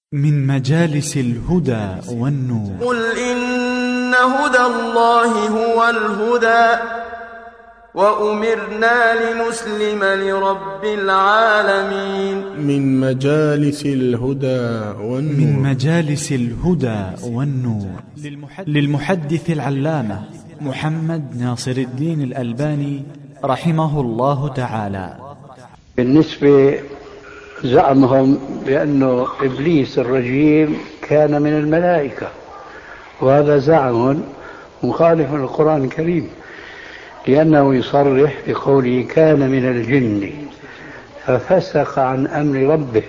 من مجالس الهدى والنور. قل إن هدى الله هو الهدى وأمرنا لنسلم لرب العالمين. من مجالس الهدى والنور. من مجالس الهدى والنور للمحدث العلامة محمد ناصر الدين الألباني رحمه الله تعالى. بالنسبة زعمهم بأن إبليس الرجيم كان من الملائكة، وهذا زعم مخالف للقرآن الكريم، لأنه يصرح بقوله كان من الجن ففسق عن أمر ربه،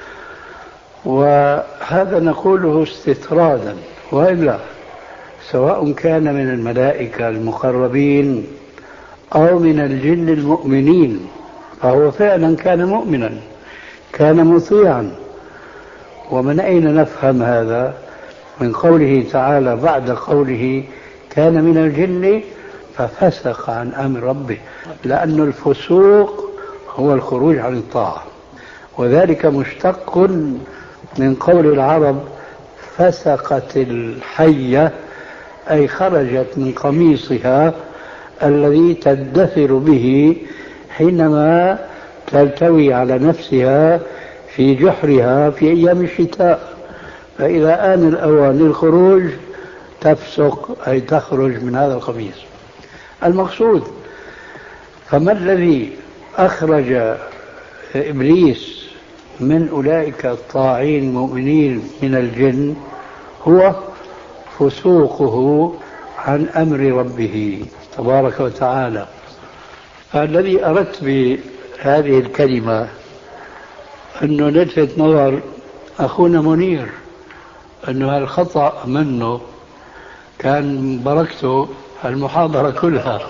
وهذا نقوله استطرادا، وإلا سواء كان من الملائكة المقربين أو من الجن المؤمنين فهو فعلا كان مؤمنا، كان مطيعا. ومن أين نفهم هذا؟ من قوله تعالى بعد قوله كان من الجن ففسق عن أمر ربه، لأن الفسوق هو الخروج عن الطاعة، وذلك مشتق من قول العرب فسقت الحية، أي خرجت من قميصها الذي تدثر به حينما تلتوي على نفسها في جحرها في أيام الشتاء، فإذا آن الأوان للخروج تفسق، أي تخرج من هذا القميص. المقصود فما الذي أخرج إبليس من أولئك الطاعين المؤمنين من الجن؟ هو فسوقه عن أمر ربه تبارك وتعالى. فالذي أردت بهذه الكلمة أنه نلفت نظر أخونا منير أنه هالخطأ منه كان بركته المحاضرة كلها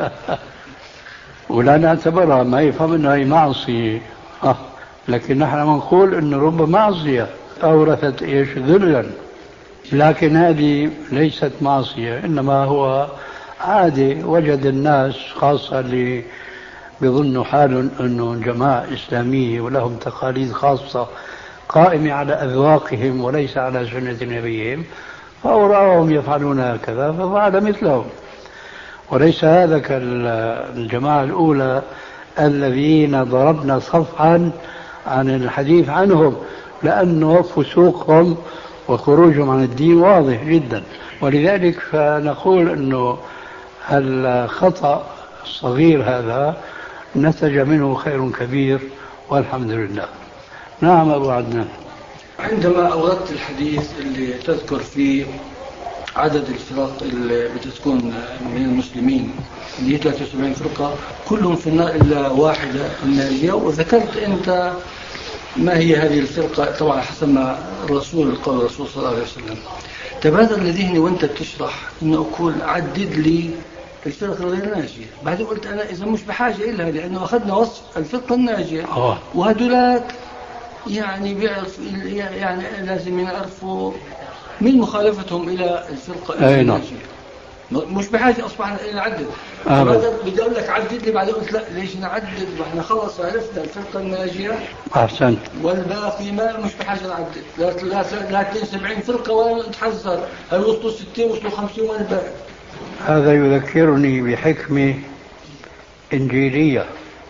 ولا نعتبرها، ما يفهم أنها هي معصية، لكن نحن نقول أنه رب معصية أورثت إيش؟ ذلا، لكن هذه ليست معصية، إنما هو عادي. وجد الناس خاصة اللي بيظنوا حالهم أنه جماعة إسلامية ولهم تقاليد خاصة قائمة على أذواقهم وليس على سنة نبيهم، فهو رأوهم يفعلون هكذا ففعل مثلهم. وليس هذا كالجماعة الأولى الذين ضربنا صفحا عن الحديث عنهم، لأنه فسوقهم وخروجهم عن الدين واضح جدا. ولذلك فنقول أنه الخطأ الصغير هذا نتج منه خير كبير والحمد لله. نعم أبو عدنان. عندما أوردت الحديث اللي تذكر فيه عدد الفرق اللي بتكون من المسلمين اللي هي 73 فرقة كلهم في النار إلا واحدة الناجية، وذكرت أنت ما هي هذه الفرقة طبعا حسب ما الرسول قال الرسول صلى الله عليه وسلم. تبادر لذهني وأنت بتشرح إنه أقول عدد لي الفرقة غير الناجية، بعدين قلت أنا إذا مش بحاجة إلها لأنه أخذنا وصف الفرقة الناجية وهدولاك يعني بيعرف يعني لازم يعرفوا من مخالفتهم إلى الفرقة الناجية. مش بحاجة أصبحنا نعدد. بدي أقول لك عدد لي، بعدين قلت لا ليش نعدد؟ احنا خلص عرفنا الفرقة الناجية أحسنت، والباقي ما مش بحاجة نعدد. لا 72 فرقة ولا نتحذر هل وصلوا 60 وصلوا 50 وين الباقي. هذا يذكرني بحكمة إنجيلية،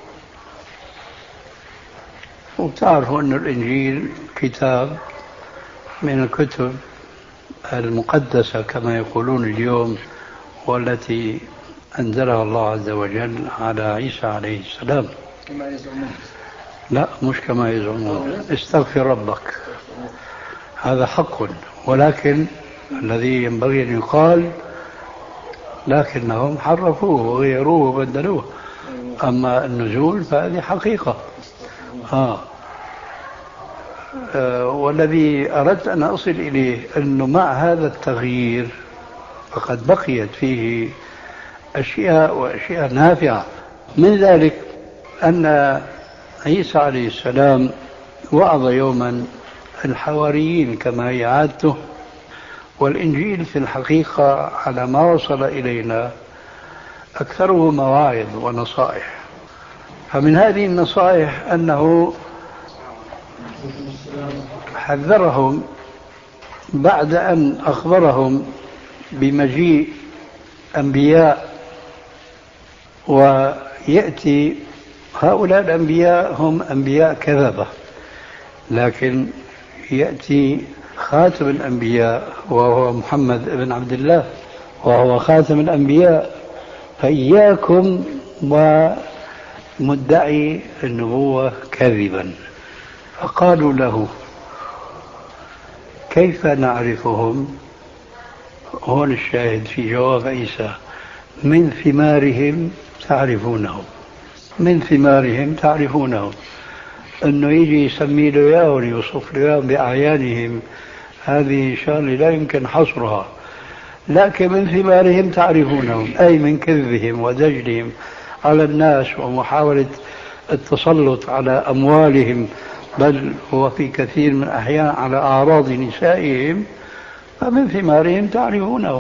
وتعرفوا أن الإنجيل كتاب من الكتب المقدسة كما يقولون اليوم، والتي أنزلها الله عز وجل على عيسى عليه السلام. كما يزعمون؟ لا مش كما يزعمون، استغفر ربك، هذا حق، ولكن الذي ينبغي أن يقال لكنهم حرفوه وغيروه وبدلوه. أما النزول فهذه حقيقة. والذي أردت أن أصل إليه أنه مع هذا التغيير فقد بقيت فيه أشياء وأشياء نافعة. من ذلك أن عيسى عليه السلام وعظ يوما الحواريين كما هي عادته، والإنجيل في الحقيقة على ما وصل إلينا أكثره مواعظ ونصائح. فمن هذه النصائح أنه حذرهم بعد أن أخبرهم بمجيء أنبياء، ويأتي هؤلاء الأنبياء هم أنبياء كذبة، لكن يأتي خاتم الأنبياء وهو محمد بن عبد الله وهو خاتم الأنبياء، فإياكم ومدعي النبوة كذبا. فقالوا له كيف نعرفهم؟ هون الشاهد في جواب عيسى: من ثمارهم تعرفونهم. من ثمارهم تعرفونهم. أنه يجي يسمي له إياهم ويوصف له إياهم بأعيانهم، هذه شغلة لا يمكن حصرها، لكن من ثمارهم تعرفونهم، أي من كذبهم ودجلهم على الناس ومحاولة التسلط على أموالهم، بل هو في كثير من الأحيان على أعراض نسائهم، فمن ثمارهم تعرفونهم.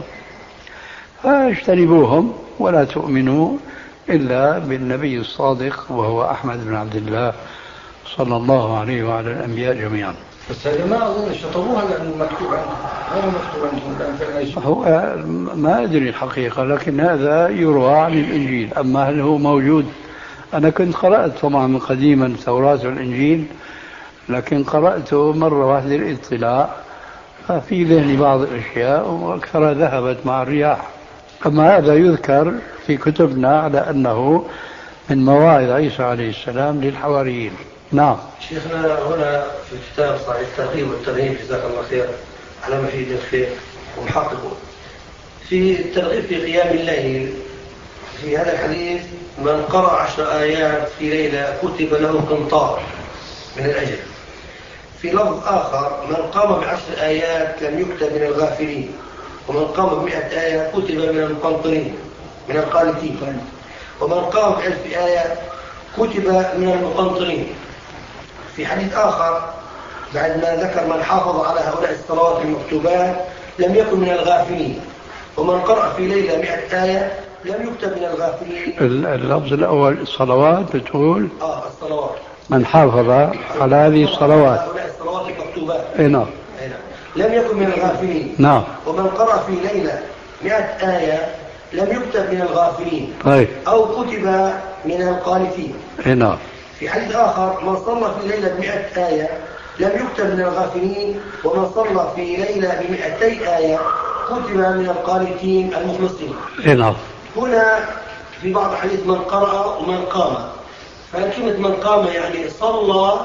فاجتنبوهم ولا تؤمنوا إلا بالنبي الصادق وهو أحمد بن عبد الله صلى الله عليه وعلى الأنبياء جميعا. بس هذا ما أظن شطبوها لأنه مكتوب عنه، غير مكتوب عندهم الآن في العيش. هو ما أدري الحقيقة، لكن هذا يروى عن الإنجيل. أما هل هو موجود؟ أنا كنت قرأت طبعا قديما التوراة والإنجيل، لكن قرأته مرة واحدة الاطلاع، ففي ذهني بعض الأشياء وأكثرها ذهبت مع الرياح. أما هذا يذكر في كتبنا على أنه من مواعظ عيسى عليه السلام للحواريين. نعم. شيخنا هنا في كتاب صحيح الترغيب والترهيب جزاك الله خير على ما فيه الخير ومحققه، في الترغيب في قيام الليل، في هذا الحديث: من قرأ 10 آيات في ليلة كتب له قنطار من الأجر. في لفظ آخر: من قام ب10 آيات لم يكتب من الغافلين، ومن قام ب100 آية كتب من المقنطرين من القانتين، ومن قام ب1000 آية كتب من المقنطرين. في حديث آخر بعد ما ذكر من حافظ على هؤلاء الصلوات المكتوبات لم يكن من الغافلين، ومن قرأ في ليلة 100 آية لم يكتب من الغافلين. اللفظ الأول الصلوات بتقول الصلوات، من حافظ على هذه الصلوات، هؤلاء الصلوات المكتوبات، نعم، لم يكن من الغافلين. نعم. ومن قرأ في ليلة 100 آية لم يكتب من الغافلين، طيب، أو كتب من القانتين. نعم. في حديث آخر: من صلى في ليلة 100 آية لم يكتب من الغافلين، ومن صلى في ليلة ب200 آية كتب من القانتين المخلصين. نعم. هنا في بعض الحديث من قرأ ومن قام، فكلمة من قام يعني صلى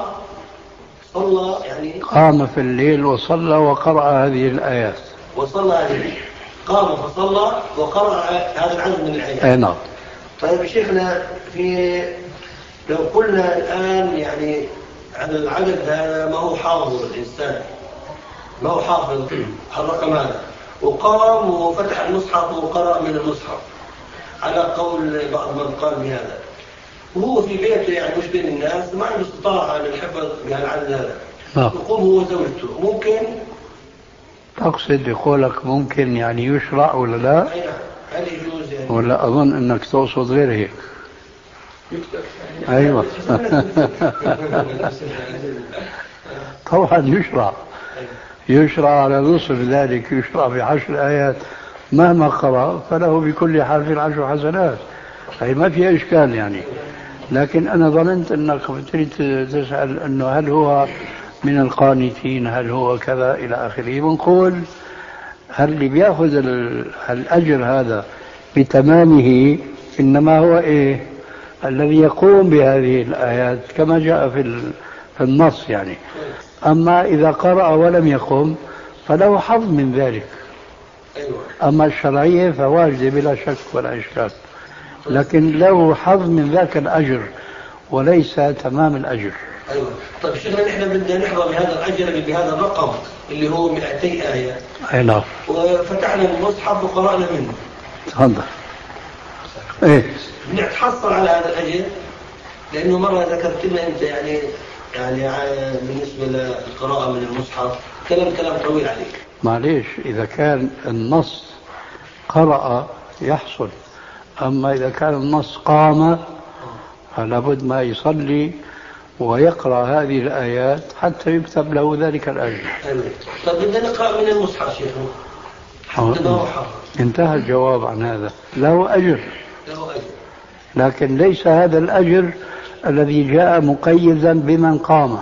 يعني قام في الليل وصلى وقرأ هذه الآيات. وصلى هذه، قام فصلى وقرأ هذا العدد من الآيات. نعم. طيب شيخنا، لو قلنا الآن يعني على العدد هذا ما هو حافظ الإنسان، ما هو حافظ الرقم هذا، وقام وفتح المصحف وقرأ من المصحف على قول بعض من قال بهذا، وهو في بيته يعني مش بين الناس، ما عنده استطاعة للحفظ بهالعدد هذا، يقوم هو وزوجته، ممكن؟ تقصد بقولك ممكن يعني يشرع ولا لا؟ هل يجوز يعني؟ ولا أظن أنك تقصد غير هيك. أيوة. طبعا يشرع على نصف ذلك، يشرع ب10 آيات مهما قرأ فله بكل حرف 10 حسنات، هي ما فيها إشكال يعني. لكن أنا ظننت أنك تريد تسأل أنه هل هو من القانتين، هل هو كذا إلى آخره. بنقول هل اللي بيأخذ الأجر هذا بتمامه إنما هو إيه؟ الذي يقوم بهذه الآيات كما جاء في النص يعني. أما إذا قرأ ولم يقم فله حظ من ذلك. أما الشرعية فواجبة بلا شك ولا إشكال، لكن له حظ من ذاك الأجر وليس تمام الأجر. أيوة. طيب شيخنا، نحن بدنا نحظى بهذا الأجر بهذا الرقم اللي هو 200 آية. أي نعم. وفتحنا المصحف وقرأنا منه. تفضل. إيه؟ نتحصل على هذا الأجر، لأنه مرة ذكرت لنا أنت يعني بالنسبة للقراءة من المصحف كلام طويل عليك. معليش، إذا كان النص قرأ يحصل، أما إذا كان النص قام فلا بد ما يصلي ويقرأ هذه الآيات حتى يكتب له ذلك الأجر. طب بدنا نقرأ من المصحف شيخنا. انتهى الجواب عن هذا. له أجر، لكن ليس هذا الأجر الذي جاء مقيدا بمن قام.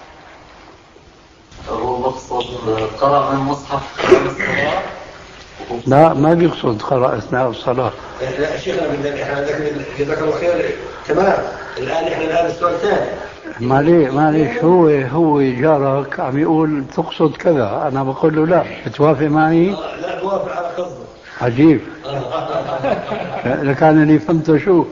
هو مقصود قرأ من المصحف أثناء الصلاة؟ لا، ما بيقصد قرأ أثناء الصلاة. لا شيخنا، جزاك الله خير. تمام. الآن السؤال الثاني. معليش هو جارك عم يقول تقصد كذا، أنا بقول له لا. بتوافق معي؟ لا بوافق على قصده. عجيب. لكان اللي فهمته شو؟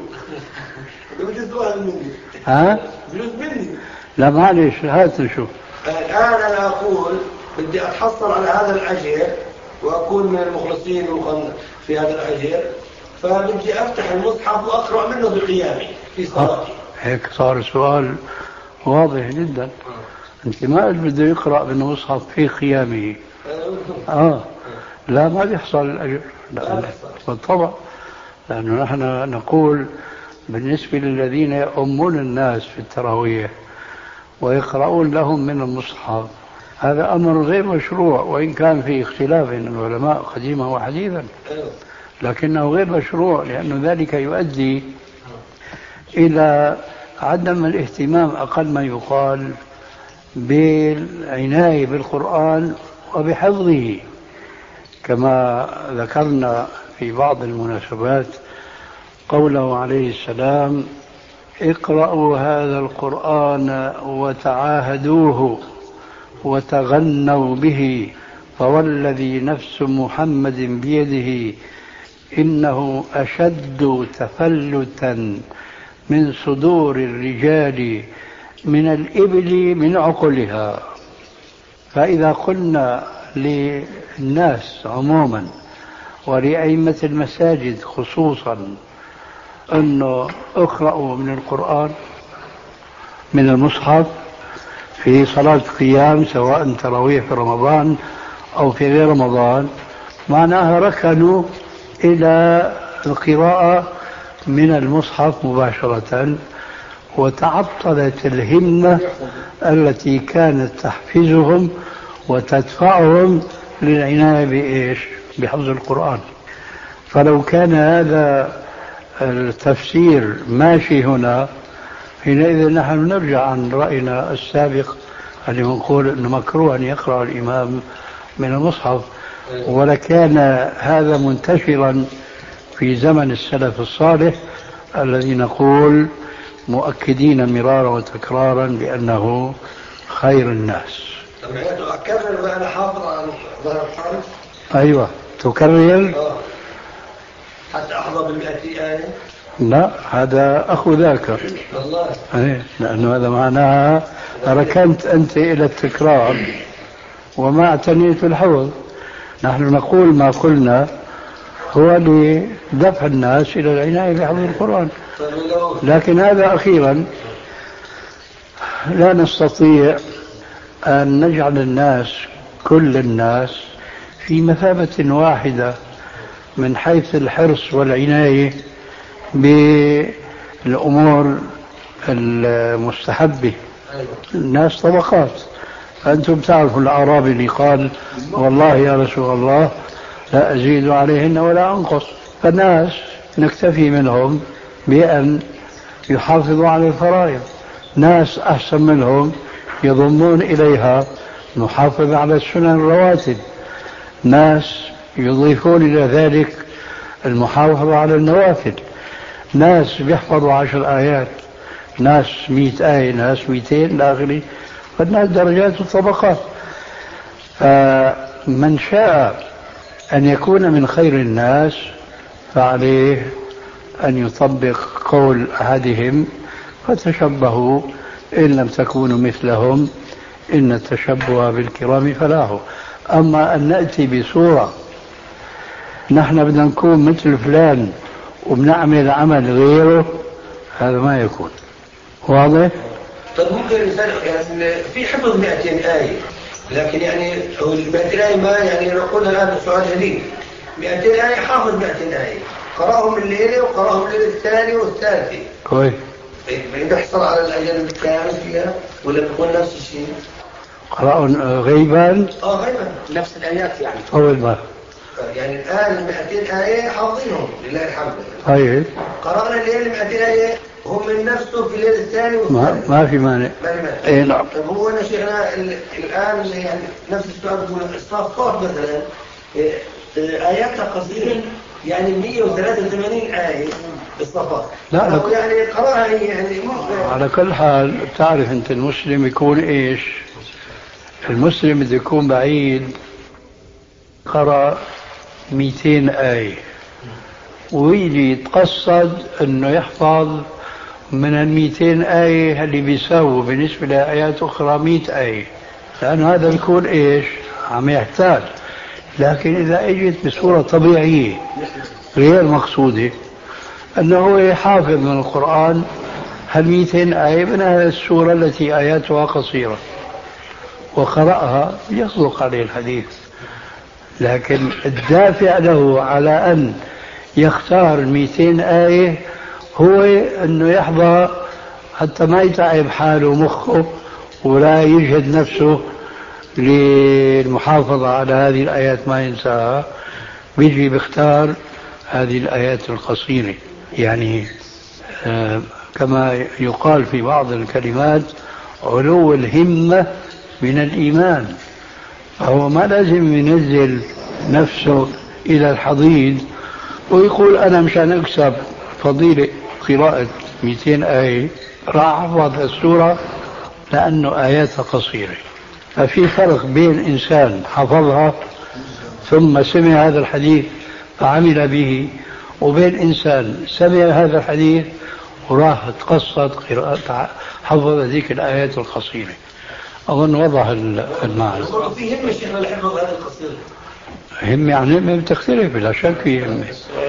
ها؟ لا معليش، هات نشوف. الآن أنا أقول بدي أتحصل على هذا الأجر وأكون من المخلصين في هذا الأجر، فبدي أفتح المصحف وأقرأ منه بقيامي في صلاتي. هيك صار السؤال واضح جدا. أنت ما قلت بده يقرأ من المصحف في قيامه. لا، ما بيحصل الأجر. لا بالطبع، لأنه نحن نقول بالنسبة للذين يؤمون الناس في التراويح ويقرؤون لهم من المصحف، هذا أمر غير مشروع، وإن كان في اختلاف بين العلماء قديما وحديثا، لكنه غير مشروع، لأن ذلك يؤدي إلى عدم الاهتمام أقل ما يقال بالعناية بالقرآن وبحفظه. كما ذكرنا في بعض المناسبات قوله عليه السلام: اقرأوا هذا القرآن وتعاهدوه وتغنوا به، فوالذي نفس محمد بيده إنه أشد تفلتا من صدور الرجال من الإبل من عقلها. فإذا قلنا للناس عموما ولأئمة المساجد خصوصا أنه اقرأوا من القرآن من المصحف في صلاة قيام، سواء تراويح في رمضان أو في غير رمضان، معناها ركنوا إلى القراءة من المصحف مباشرة، وتعطلت الهمة التي كانت تحفزهم وتدفعهم للعناية بإيش؟ بحفظ القرآن. فلو كان هذا التفسير ماشي هنا، حينئذ نحن نرجع عن رأينا السابق اللي نقول أنه مكروه أن يقرأ الإمام من المصحف، ولكان هذا منتشرا في زمن السلف الصالح الذي نقول مؤكدين مرارا وتكرارا بأنه خير الناس. أكرر وأنا حافظ عن ظهر الحرف. أيوة، تكرر حتى أحظى بالمئة آية. لا، هذا أخو ذاك والله. لأنه هذا معناها ركنت أنت إلى التكرار وما اعتنيت الحفظ. نحن نقول ما قلنا هو لدفع الناس إلى العناية بحفظ القرآن، لكن هذا أخيرا لا نستطيع أن نجعل الناس كل الناس في مثابة واحدة من حيث الحرص والعناية بالأمور المستحبة. الناس طبقات. أنتم تعرفوا الأعرابي اللي قال: والله يا رسول الله لا أزيد عليهن ولا أنقص. فالناس نكتفي منهم بأن يحافظوا على الفرائض. ناس أحسن منهم يضمون إليها نحافظ على السنن الرواتب. ناس يضيفون إلى ذلك المحافظة على النوافل. ناس بيحفظوا 10 آيات، ناس 100 آية، ناس 200 إلى آخره. فالناس درجات وطبقات. فمن شاء أن يكون من خير الناس فعليه أن يطبق قول أحدهم: فتشبهوا إن لم تكونوا مثلهم إن التشبه بالكرام فلاح. أما أن نأتي بصورة نحن بدنا نكون مثل فلان وبنعمل عمل غيره، هذا ما يكون واضح. طيب ممكن الإنسان يعني في حفظ 200 آية، لكن يعني ال 200 آية ما يعني نقول الآن سؤال جديد. 200 آية حافظ 200 آية، قرأهم الليلة وقرأهم الليلة الثانية والثالثة. كويس. بيحصل على الأجل الكامل فيها ولا بيكون نفس الشيء؟ قرأوا غيبا؟ غيبا نفس الآيات يعني. أول ما يعني الآن 200 آية حافظينهم لله الحمد. طيب. قرأنا الليل 200 آية هم من نفسه في الليل الثاني والثالث. ما في مانع. إيه نعم. طيب هو أنا شيخنا الآن يعني نفس السؤال يقول الصافات مثلا آياتها قصيرة يعني 183 آية الصفات. لا يعني قراءة يعني على كل حال تعرف أنت المسلم يكون إيش؟ المسلم بده يكون بعيد قرأ 200 آية ويجي يتقصد أنه يحفظ من 200 آية اللي بيساووا بالنسبة لآيات أخرى 100 آية، لأن هذا بيكون إيش؟ عم يحتاج. لكن إذا اجت بصورة طبيعية غير مقصودة أنه هو يحافظ من القرآن 200 آية من هذه السورة التي آياتها قصيرة وقرأها يصدق عليه الحديث. لكن الدافع له على أن يختار 200 آية هو أنه يحظى حتى ما يتعب حاله مخه ولا يجهد نفسه للمحافظة على هذه الآيات ما ينساها، بيجي بيختار هذه الآيات القصيرة. يعني كما يقال في بعض الكلمات علو الهمة من الإيمان، فهو ما لازم ينزل نفسه إلى الحضيض ويقول أنا مشان أكسب فضيلة قراءة 200 آية راح أحفظ السورة لأنه آياتها قصيرة. ففي فرق بين إنسان حفظها ثم سمع هذا الحديث فعمل به، وبين إنسان سمع هذا الحديث وراح تقصد قراءة حفظ ذيك الآيات القصيرة. أظن وضح المعنى. في همة شيخنا لحفظ هذا القصير. همة يعني همة بتختلف بلا شك في همة.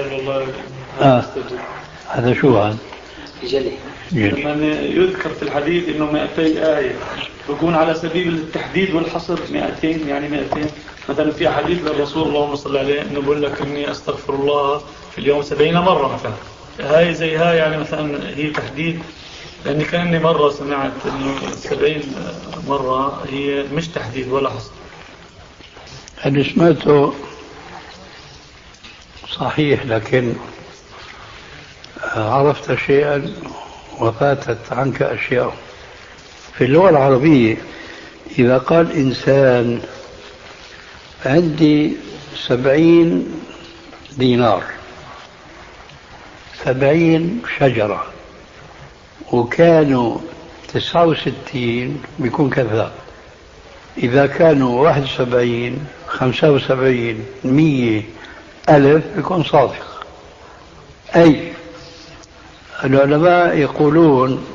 هذا شو هذا؟ جلي. لما يذكر في الحديث إنه 200 آية بيكون على سبيل التحديد والحصر 200 يعني 200. مثلا في حديث للرسول اللهم صل عليه إنه بقول لك إني أستغفر الله في اليوم 70 مرة مثلا. هاي زي هاي يعني مثلا هي تحديد، لأني كأني مرة سمعت إنه 70 مرة هي مش تحديد ولا حصر. اللي سمعته صحيح، لكن عرفت شيئا وفاتت عنك أشياء. في اللغة العربية إذا قال إنسان عندي 70 دينار 70 شجرة وكانوا 69 بيكون كذاب. إذا كانوا 71 75 100 ألف بيكون صادق. أي العلماء يقولون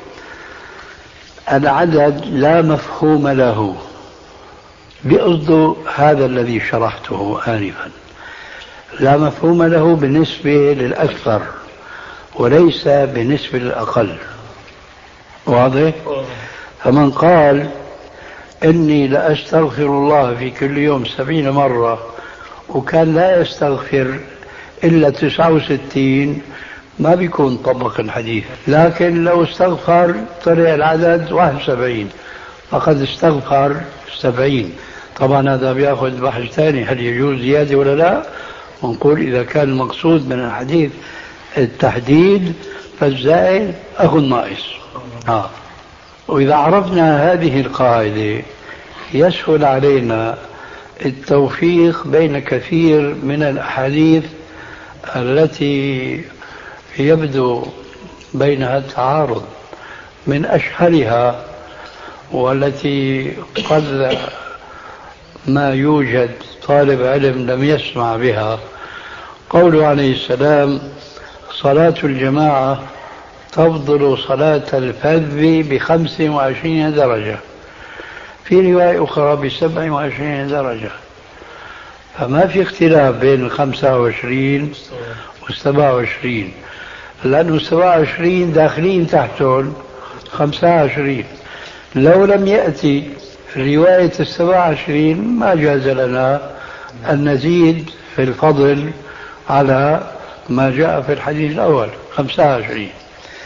العدد لا مفهوم له، بقصد هذا الذي شرحته آنفا، لا مفهوم له بالنسبة للأكثر وليس بالنسبة للأقل. واضح؟ فمن قال إني لأستغفر الله في كل يوم 70 مرة وكان لا يستغفر إلا 69 ما بيكون طبق الحديث. لكن لو استغفر طلع العدد 71 فقد استغفر 70. طبعا هذا بياخذ بحث ثاني، هل يجوز زيادة ولا لا؟ ونقول إذا كان المقصود من الحديث التحديد فالزائد أخو الناقص. وإذا عرفنا هذه القاعدة يسهل علينا التوفيق بين كثير من الأحاديث التي يبدو بينها التعارض. من أشهرها والتي قد ما يوجد طالب علم لم يسمع بها قوله عليه السلام صلاة الجماعة تفضل صلاة الفذ ب25 درجة، في رواية أخرى ب27 درجة. فما في اختلاف بين 25 و27، لأنه 27 داخلين تحتهم 25. لو لم يأتي رواية 27 ما جاز لنا أن نزيد في الفضل على ما جاء في الحديث الأول 25.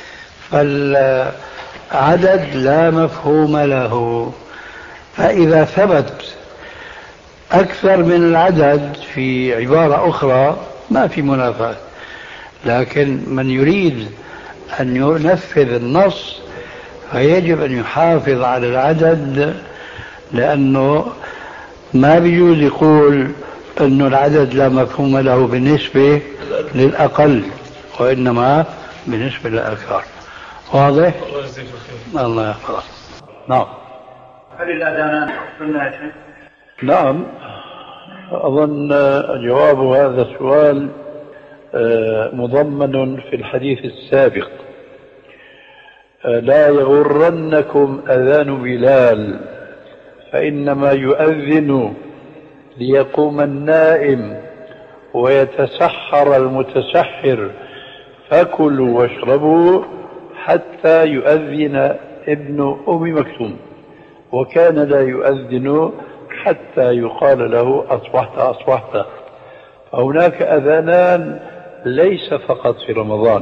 فالعدد لا مفهوم له. فإذا ثبت أكثر من العدد في عبارة أخرى ما في منافاة، لكن من يريد أن ينفذ النص فيجب أن يحافظ على العدد، لأنه ما بيجوز يقول أن العدد لا مفهوم له بالنسبة للأقل، وإنما بالنسبة للأكثر. واضح؟ الله يحفظك. نعم. هل الأذانان سنة يا شيخ؟ نعم، أظن جواب هذا السؤال مضمن في الحديث السابق. لا يغرنكم أذان بلال فإنما يؤذن ليقوم النائم ويتسحر المتسحر، فكلوا واشربوا حتى يؤذن ابن أم مكتوم، وكان لا يؤذن حتى يقال له أصبحت أصبحت. فهناك أذانان ليس فقط في رمضان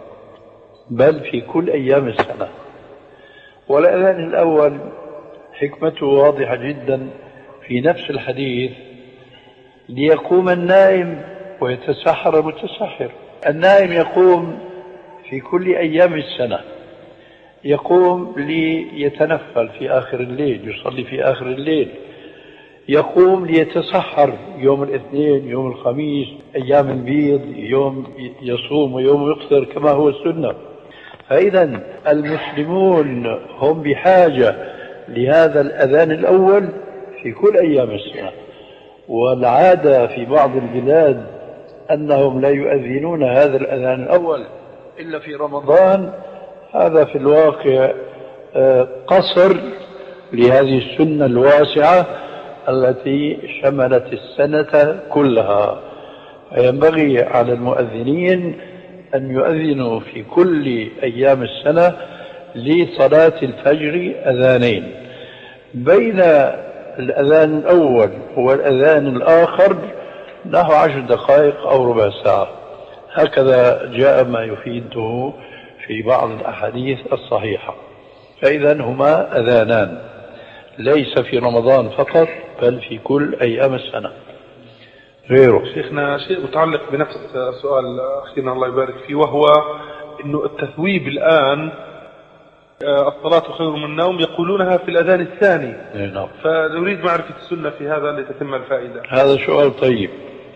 بل في كل أيام السنة. والأذان الأول حكمته واضحة جدا في نفس الحديث، ليقوم النائم ويتسحر المتسحر. النائم يقوم في كل أيام السنة، يقوم ليتنفل في آخر الليل، يصلي في آخر الليل، يقوم ليتسحر يوم الاثنين، يوم الخميس، أيام البيض، يوم يصوم ويوم يفطر كما هو السنة. فإذا المسلمون هم بحاجة لهذا الأذان الأول في كل أيام السنة. والعادة في بعض البلاد أنهم لا يؤذنون هذا الأذان الأول إلا في رمضان. هذا في الواقع قصر لهذه السنة الواسعة التي شملت السنة كلها. فينبغي على المؤذنين أن يؤذنوا في كل أيام السنة لصلاة الفجر أذانين، بين الأذان الأول والأذان الآخر نحو 10 دقائق أو ربع ساعة. هكذا جاء ما يفيده في بعض الأحاديث الصحيحة. فإذا هما أذانان ليس في رمضان فقط بل في كل أيام السنة. غيره شيخنا شيء متعلق بنفس السؤال أخينا الله يبارك فيه، وهو إنه التثويب الآن الصلاة خير من النوم يقولونها في الأذان الثاني. نعم. فنريد معرفة السنة في هذا لتتم الفائدة. هذا سؤال طيب.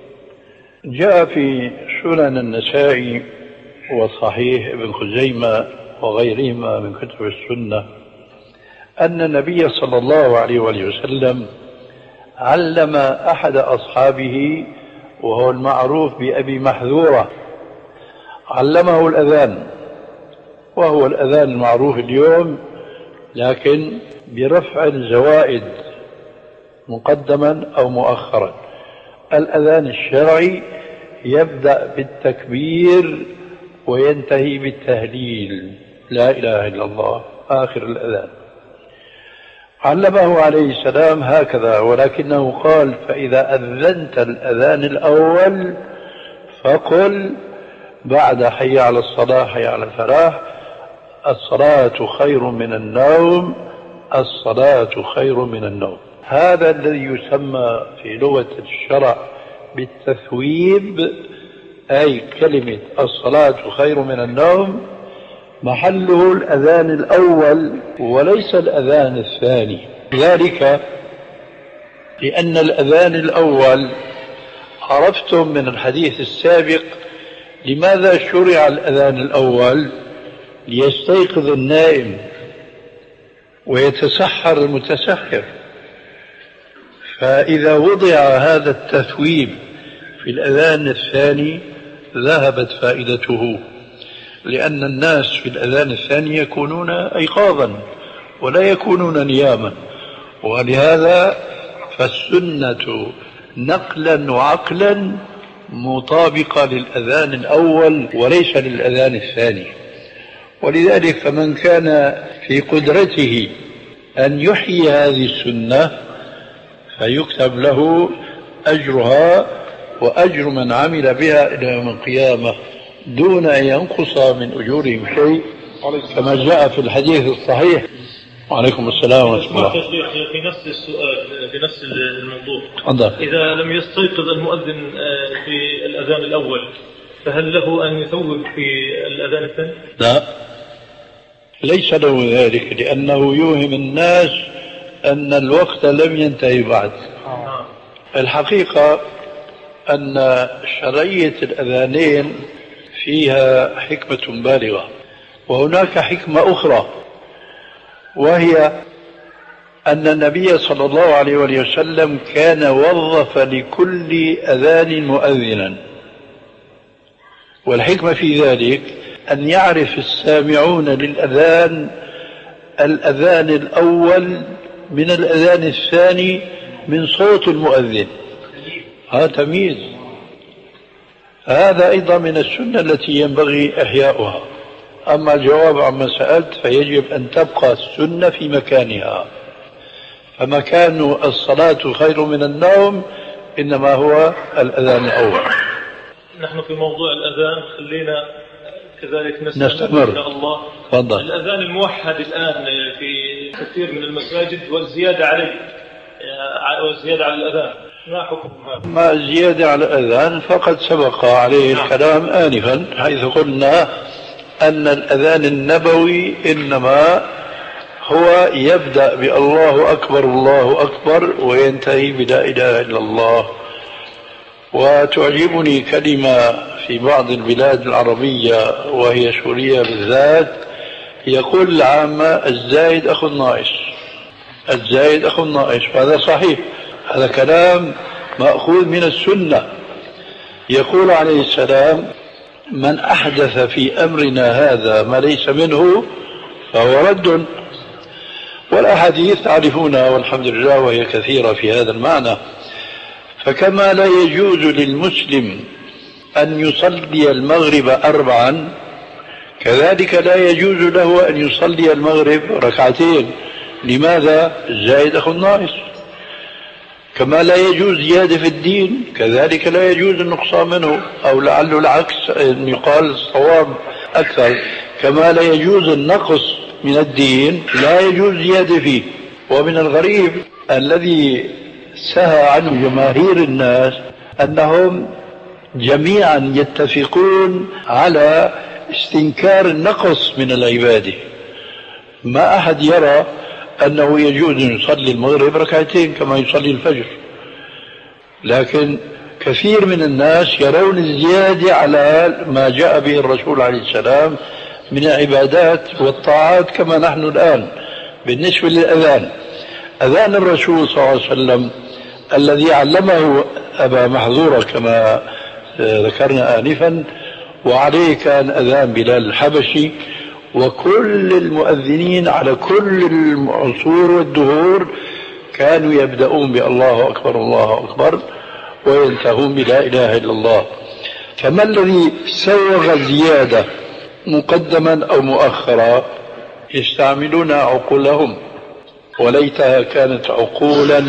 جاء في سنن النسائي وصحيح ابن خزيمة وغيرهما من كتب السنة أن النبي صلى الله عليه وسلم علم أحد أصحابه وهو المعروف بأبي محذورة، علمه الأذان، وهو الأذان المعروف اليوم لكن برفع الزوائد مقدما أو مؤخرا. الأذان الشرعي يبدأ بالتكبير وينتهي بالتهليل لا إله إلا الله آخر الأذان. علمه عليه السلام هكذا، ولكنه قال: فإذا أذنت الأذان الأول فقل بعد حي على الصلاة حي على الفلاح: الصلاة خير من النوم، الصلاة خير من النوم. هذا الذي يسمى في لغة الشرع بالتثويب، أي كلمة الصلاة خير من النوم محله الأذان الأول وليس الأذان الثاني. ذلك لأن الأذان الأول عرفتم من الحديث السابق لماذا شرع الأذان الأول؟ ليستيقظ النائم ويتسحر المتسحر. فإذا وضع هذا التثويب في الأذان الثاني ذهبت فائدته، لأن الناس في الأذان الثاني يكونون أيقاظا ولا يكونون نياما، ولهذا فالسنة نقلا وعقلا مطابقة للأذان الأول وليس للأذان الثاني. ولذلك فمن كان في قدرته أن يحيي هذه السنة فيكتب له أجرها وأجر من عمل بها إلى يوم القيامة دون أن ينقص من أجورهم شيء كما جاء في الحديث الصحيح. وعليكم السلام ورحمة الله. في نفس السؤال في نفس الموضوع. تفضل. إذا لم يستيقظ المؤذن في الأذان الأول فهل له أن يثوب في الأذان الثاني؟ لا، ليس له ذلك، لأنه يوهم الناس أن الوقت لم ينتهي بعد. الحقيقة أن شرعية الأذانين فيها حكمة بالغة، وهناك حكمة أخرى، وهي أن النبي صلى الله عليه وسلم كان وظف لكل أذان مؤذنا، والحكمة في ذلك أن يعرف السامعون للأذان الأذان الأول من الأذان الثاني من صوت المؤذن. هذا تمييز. هذا أيضا من السنة التي ينبغي إحياؤها. أما الجواب عما سألت فيجب أن تبقى السنة في مكانها، فمكان الصلاة خير من النوم إنما هو الأذان الأول. نحن في موضوع الأذان خلينا كذلك نستمر إن شاء الله. فضل. الأذان الموحد الآن في كثير من المساجد والزيادة عليه والزيادة على الأذان، ما حكم هذا؟ ما الزيادة على الأذان فقد سبق عليه الكلام آنفا، حيث قلنا أن الأذان النبوي إنما هو يبدأ بالله أكبر الله أكبر وينتهي بلا إله إلا الله. وتعجبني كلمة في بعض البلاد العربية وهي سوريا بالذات، يقول العامة الزايد أخو الناقص، الزايد أخو الناقص. هذا صحيح، هذا كلام مأخوذ من السنة. يقول عليه السلام من أحدث في أمرنا هذا ما ليس منه فهو رد. والأحاديث تعرفونها والحمد لله وهي كثيرة في هذا المعنى. فكما لا يجوز للمسلم أن يصلي المغرب 4، كذلك لا يجوز له أن يصلي المغرب 2. لماذا؟ الزائد أخو الناقص. كما لا يجوز زيادة في الدين كذلك لا يجوز النقصان منه، أو لعله العكس أن يقال الصواب أكثر، كما لا يجوز النقص من الدين لا يجوز زيادة فيه. ومن الغريب الذي سهى عنه جماهير الناس أنهم جميعا يتفقون على استنكار النقص من العبادة. ما أحد يرى أنه يجوز أن يصلي المغرب 2 كما يصلي الفجر، لكن كثير من الناس يرون الزيادة على ما جاء به الرسول عليه السلام من العبادات والطاعات. كما نحن الآن بالنسبة للأذان، أذان الرسول صلى الله عليه وسلم الذي علمه أبا محذورة كما ذكرنا آنفا، وعليه كان أذان بلال الحبشي، وكل المؤذنين على كل العصور والدهور كانوا يبدأون بالله أكبر الله أكبر وينتهون بلا إله إلا الله. فما الذي سوغ الزيادة مقدما أو مؤخرا؟ يستعملون عقولهم، وليتها كانت عقولا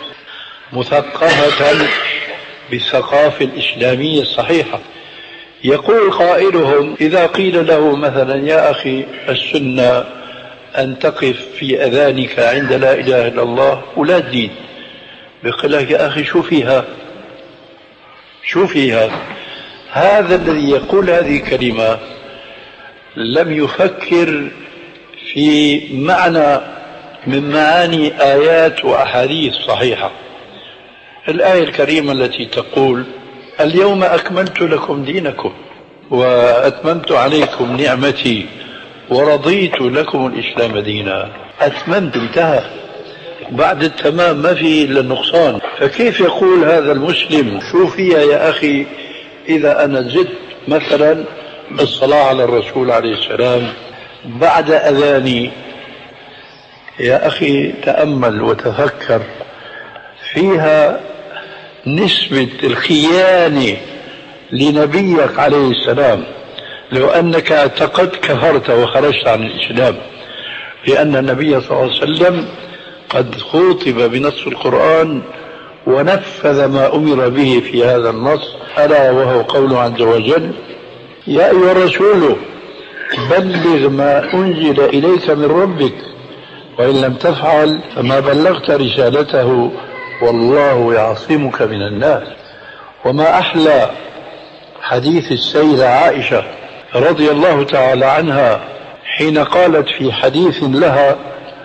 مثقفة بالثقافة الإسلامية الصحيحة. يقول قائلهم إذا قيل له مثلا يا أخي السنة أن تقف في أذانك عند لا إله إلا الله ولا تزيد، يقول لك يا أخي شو فيها شو فيها. هذا الذي يقول هذه الكلمة لم يفكر في معنى من معاني آيات وأحاديث صحيحة. الآية الكريمة التي تقول اليوم أكملت لكم دينكم وأتممت عليكم نعمتي ورضيت لكم الإسلام دينا. أتممت، انتهى، بعد التمام ما في إلا النقصان. فكيف يقول هذا المسلم شو فيها يا أخي إذا أنا زدت مثلا الصلاة على الرسول عليه السلام بعد أذاني؟ يا أخي تأمل وتفكر، فيها نسبة الخيانة لنبيك عليه السلام. لو أنك اعتقدت كفرت وخرجت عن الإسلام، لأن النبي صلى الله عليه وسلم قد خاطب بنص القرآن ونفذ ما أمر به في هذا النص، ألا وهو قوله عز وجل يا أيها الرسول بلغ ما أنزل إليك من ربك وإن لم تفعل فما بلغت رسالته والله يعصمك من الناس. وما أحلى حديث السيدة عائشة رضي الله تعالى عنها حين قالت في حديث لها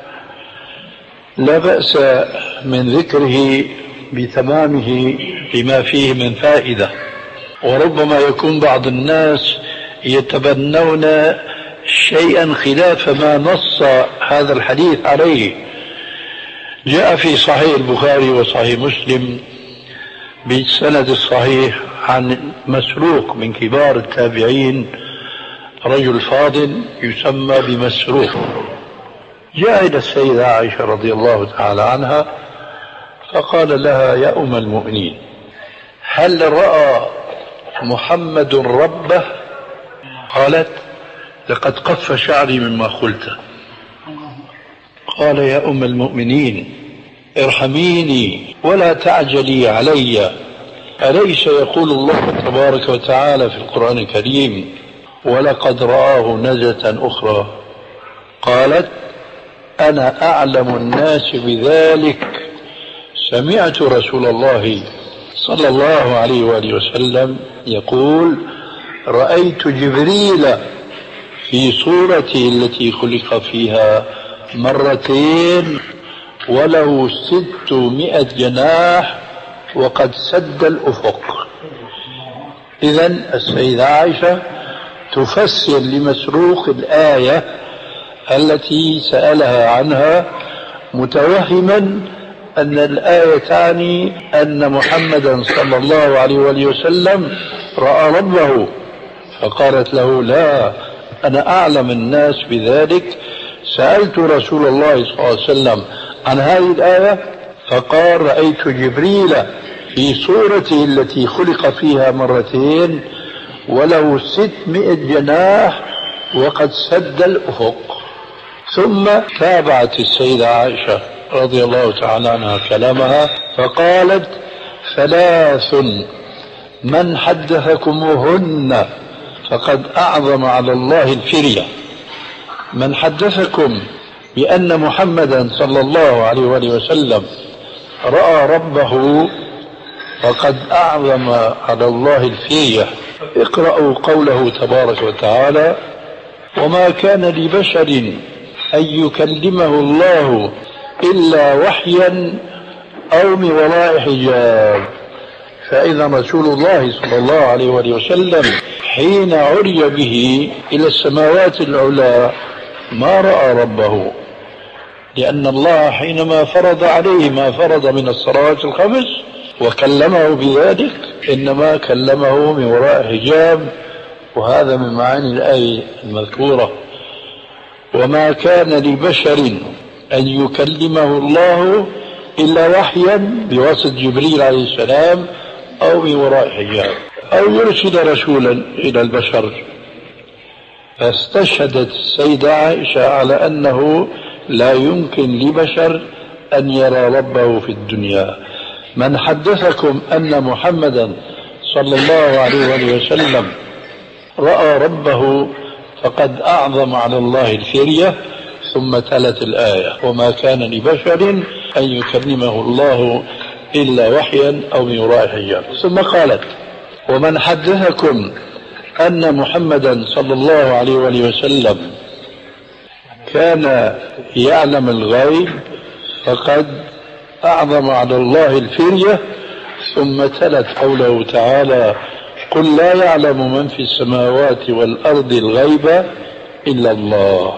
لا بأس من ذكره بتمامه بما فيه من فائدة، وربما يكون بعض الناس يتبنون شيئا خلاف ما نص هذا الحديث عليه. جاء في صحيح البخاري وصحيح مسلم بالسند الصحيح عن مسروق من كبار التابعين، رجل فاضل يسمى بمسروق، جاء إلى السيدة عائشة رضي الله تعالى عنها فقال لها يا أم المؤمنين هل رأى محمد ربه؟ قالت لقد قف شعري مما قلت. قال يا أم المؤمنين ارحميني ولا تعجلي علي، أليس يقول الله تبارك وتعالى في القرآن الكريم ولقد رآه نزلة أخرى؟ قالت أنا أعلم الناس بذلك، سمعت رسول الله صلى الله عليه وآله وسلم يقول رأيت جبريل في صورته التي خلق فيها مرتين وله 600 جناح وقد سد الأفق. إذن السيدة عائشة تفسر لمسروق الآية التي سألها عنها متوهما أن الآية تعني أن محمدا صلى الله عليه وآله وسلم رأى ربه، فقالت له لا أنا أعلم الناس بذلك، سألت رسول الله صلى الله عليه وسلم عن هذه الآية فقال رأيت جبريل في صورته التي خلق فيها مرتين وله 600 جناح وقد سد الأفق. ثم تابعت السيدة عائشة رضي الله تعالى عنها كلامها فقالت ثلاث من حدثكموهن فقد أعظم على الله الفرية. من حدثكم بأن محمدا صلى الله عليه وآله وسلم رأى ربه فقد أعظم على الله الفرية. اقرأوا قوله تبارك وتعالى وما كان لبشر أن يكلمه الله إلا وحيا أو من وراء حجاب. فإذا رسول الله صلى الله عليه وآله وسلم حين عرج به إلى السماوات العلى ما رأى ربه، لأن الله حينما فرض عليه ما فرض من الصلوات الخمس وكلمه بذلك إنما كلمه من وراء حجاب، وهذا من معاني الآية المذكورة. وما كان لبشر أن يكلمه الله إلا وحيا بواسطة جبريل عليه السلام أو من وراء حجاب أو يرسل رسولا إلى البشر. فاستشهدت السيدة عائشة على أنه لا يمكن لبشر أن يرى ربه في الدنيا. من حدثكم أن محمدا صلى الله عليه وآله وسلم رأى ربه فقد أعظم على الله الفرية. ثم تلت الآية وما كان لبشر أن يكلمه الله إلا وحيا أو من وراء حجاب. ثم قالت ومن حدثكم أن محمدا صلى الله عليه وآله وسلم كان يعلم الغيب فقد أعظم على الله الفرية. ثم تلت قوله تعالى قل لا يعلم من في السماوات والأرض الغيب إلا الله.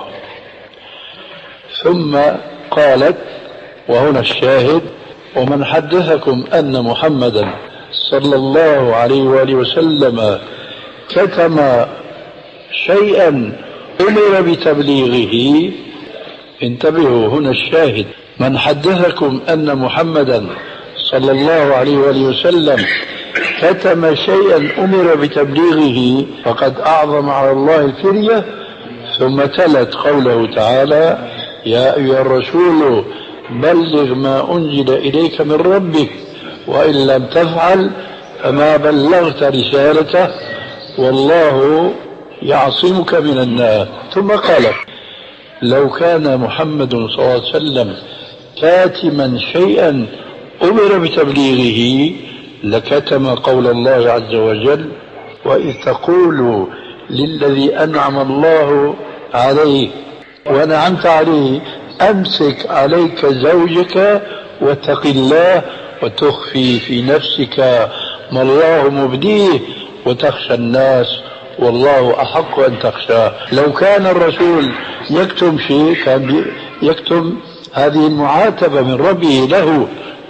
ثم قالت وهنا الشاهد ومن حدثكم أن محمدا صلى الله عليه وآله وسلم كتم شيئا أمر بتبليغه. انتبهوا هنا الشاهد من حدثكم أن محمدا صلى الله عليه وآله وسلم كتم شيئا أمر بتبليغه فقد أعظم على الله الفرية. ثم تلت قوله تعالى يا أيها الرسول بلغ ما أنزل إليك من ربك وإن لم تفعل فما بلغت رسالته والله يعصمك من الناس. ثم قال لو كان محمد صلى الله عليه وسلم كاتما شيئا أمر بتبليغه لكتم قول الله عز وجل وإذ تقول للذي أنعم الله عليه وأنعمت عليه أمسك عليك زوجك واتق الله وتخفي في نفسك ما الله مبديه وتخشى الناس والله أحق أن تخشاه. لو كان الرسول يكتم شيء كان يكتم هذه المعاتبة من ربه له،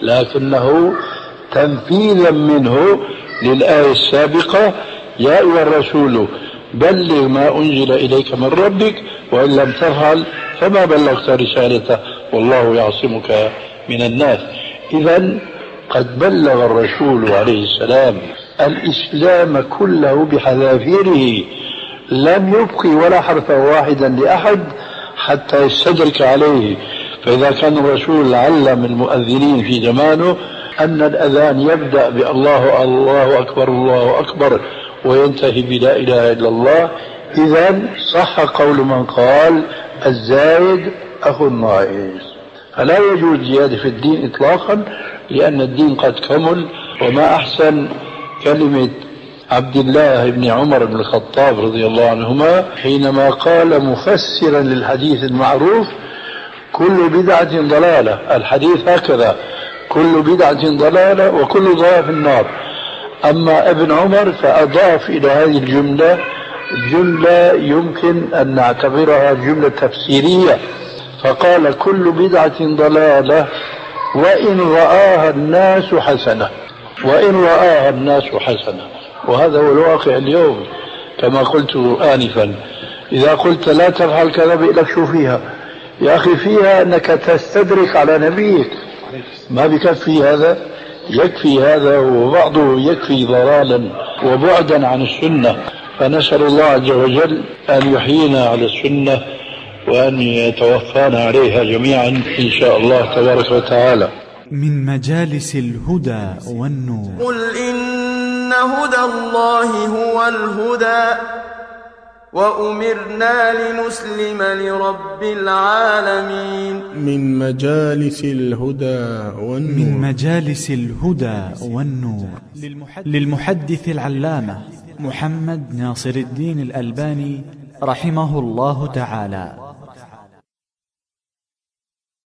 لكنه تنفيذا منه للآية السابقة يا أيها الرسول بلغ ما أنزل إليك من ربك وإن لم تفعل فما بلغت رسالته والله يعصمك من الناس. إذن قد بلغ الرسول عليه السلام الإسلام كله بحذافيره، لم يبقي ولا حرفا واحدا لأحد حتى يستدرك عليه. فإذا كان الرسول علم المؤذنين في زمانه أن الأذان يبدأ بالله الله أكبر الله أكبر وينتهي بلا إله إلا الله، إذن صح قول من قال الزايد أخو الناقص. فلا يجوز زيادة في الدين إطلاقا لأن الدين قد كمل. وما أحسن كلمة عبد الله بن عمر بن الخطاب رضي الله عنهما حينما قال مفسرا للحديث المعروف كل بدعة ضلالة. الحديث هكذا كل بدعة ضلالة وكل ضلالة في النار. أما ابن عمر فأضاف إلى هذه الجملة جملة يمكن أن نعتبرها جملة تفسيرية، فقال كل بدعة ضلالة وإن رآها الناس حسنة، وإن رآها الناس حسنة. وهذا هو الواقع اليوم كما قلت آنفا. إذا قلت لا تفعل كذا بيقول لك شو فيها يا أخي؟ فيها أنك تستدرك على نبيك. ما بكفي هذا؟ يكفي هذا وبعضه يكفي ضلالا وبعدا عن السنة. فنسأل الله عز وجل أن يحيينا على السنة وأن يتوفانا عليها جميعا إن شاء الله تبارك وتعالى. من مجالس الهدى والنور. قل إن هدى الله هو الهدى وأمرنا لنسلم لرب العالمين. من مجالس الهدى والنور. من مجالس الهدى والنور للمحدث العلامة محمد ناصر الدين الألباني رحمه الله تعالى.